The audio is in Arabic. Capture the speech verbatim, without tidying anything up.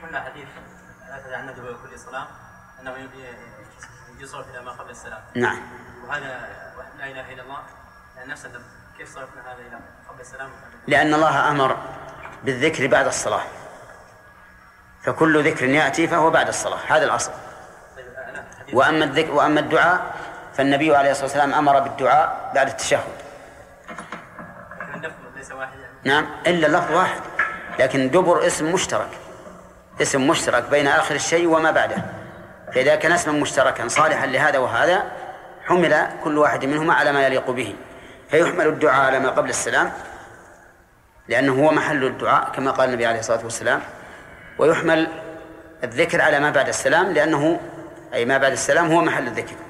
قلنا حديث لا عن النبي كل صلاة أنه يصرف إلى ما قبل السلام. نعم. وهذا لا إله إلا الله نفس اللفظ، كيف صرفنا هذا إلى قبل السلام؟ لأن الله أمر بالذكر بعد الصلاة، فكل ذكر يأتي فهو بعد الصلاة، هذا الأصل. وأما الذكر وأما الدعاء فالنبي عليه الصلاة والسلام أمر بالدعاء بعد التشهد. نعم، إلا اللفظ واحد، لكن دبر اسم مشترك، اسم مشترك بين آخر الشيء وما بعده، فإذا كان اسما مشتركا صالحا لهذا وهذا حمل كل واحد منهما على ما يليق به، فيحمل الدعاء على ما قبل السلام لأنه هو محل الدعاء كما قال النبي عليه الصلاة والسلام، ويحمل الذكر على ما بعد السلام لأنه أي ما بعد السلام هو محل الذكر.